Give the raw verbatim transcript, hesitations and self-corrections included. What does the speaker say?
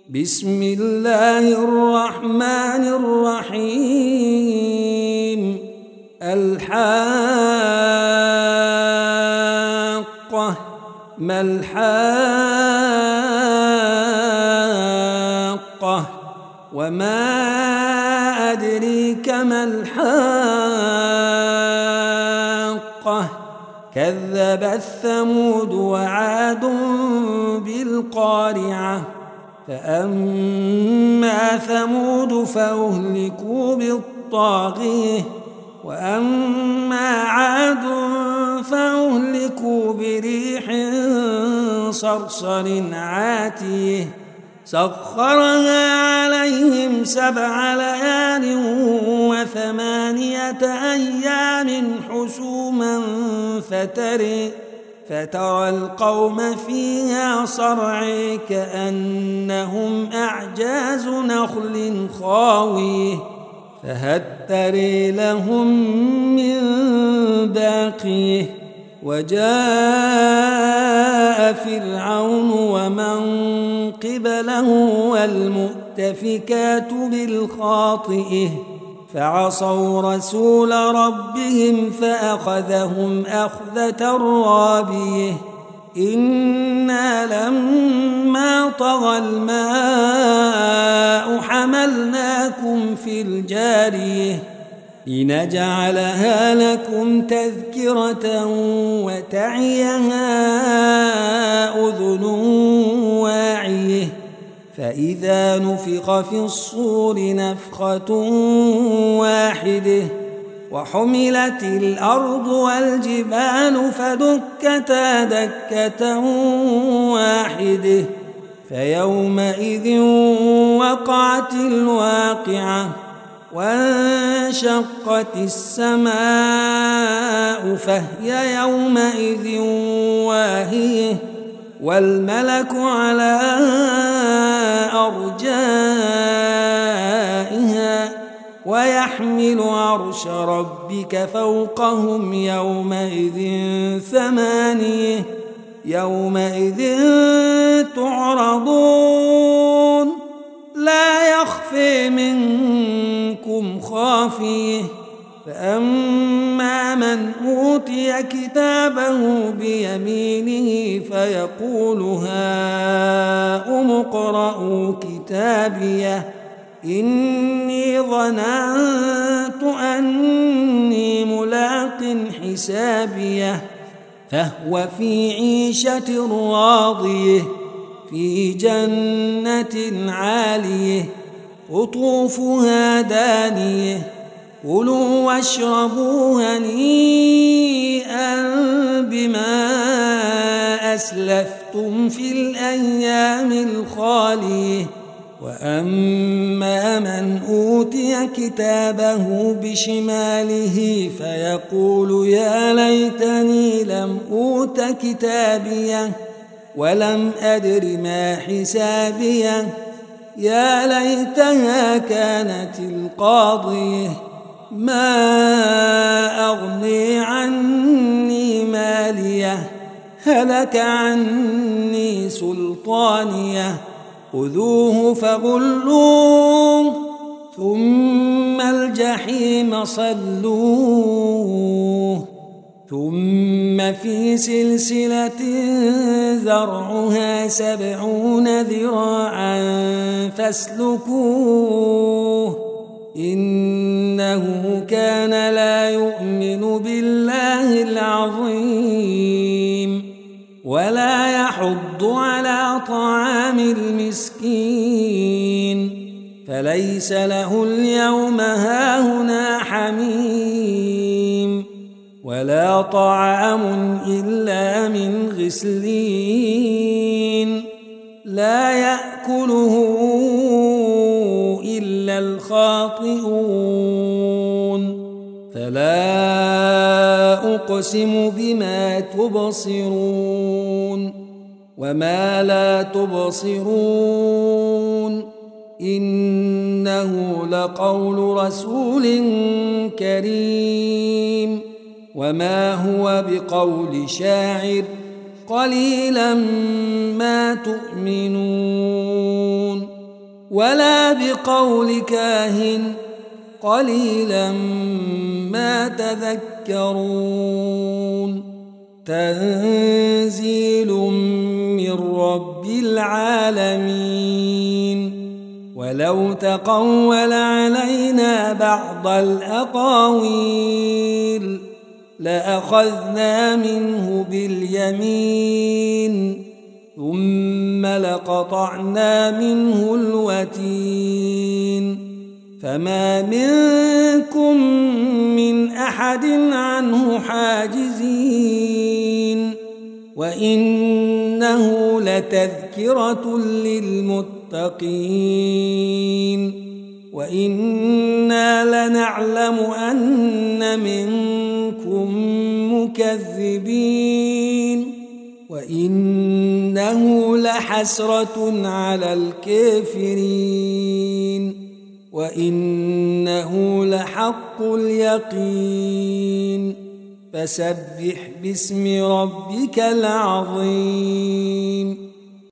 بسم الله الرحمن الرحيم. الحاقة ما الحاقة وما أدريك ما الحاقة كذبت ثمود وعاد بالقارعة فأما ثمود فأهلكوا بالطاغية وأما عاد فأهلكوا بريح صرصر عاتيه سخرها عليهم سبع ليال وثمانية أيام حسوما فتري فترى القوم فيها صرعى كأنهم أعجاز نخل خاوية فهل تري لهم من باقية وجاء فرعون ومن قبله والمؤتفكات بالخاطئة فعصوا رسول ربهم فأخذهم أخذة رابية إنا لما طغى الماء حملناكم في الجارية لنجعلها لكم تذكرة وتعيها أذن واعية فإذا نفخ في الصور نفخة واحدة وحملت الأرض والجبال فدكتا دكة واحدة فيومئذ وقعت الواقعة وانشقت السماء فهي يومئذ واهية والملك على أرجائها ويحمل عرش ربك فوقهم يومئذ ثمانية يومئذ تعرضون لا يخفي منكم خافية فأما من أوتي كتابه بيمينه فيقول هاؤم اقرءوا كتابيه إني ظننت أني ملاق حسابيه فهو في عيشة راضية في جنة عالية قطوفها دانية كلوا واشربوا هنيئا بما أسلفتم في الأيام الخالية وأما من أوتي كتابه بشماله فيقول يا ليتني لم أوت كتابيه ولم أدر ما حسابيه يا ليتها كانت القاضية ما أغني عني ماليه هلك عني سلطانيه خذوه فغلوه ثم الجحيم صلوه ثم في سلسلة ذرعها سبعون ذراعا فاسلكوه إنه كان لا يؤمن بالله العظيم ولا يحض على طعام المسكين فليس له اليوم هاهنا حميم ولا طعام إلا من غسلين لا يأكله إلا الخاطئون فلا أقسم بما تبصرون وما لا تبصرون إنه لقول رسول كريم وما هو بقول شاعر قليلا ما تؤمنون ولا بقول كاهن قليلا ما تذكرون تنزيل من رب العالمين ولو تقول علينا بعض الأقاويل لأخذنا منه باليمين ثم لقطعنا منه الوتين فما منكم من أحد عنه حاجزين وإنه لتذكرة للمتقين وإنا لنعلم أن منكم مكذبين وإنه لحسرة على الكافرين وإنه لحق اليقين فسبح باسم ربك العظيم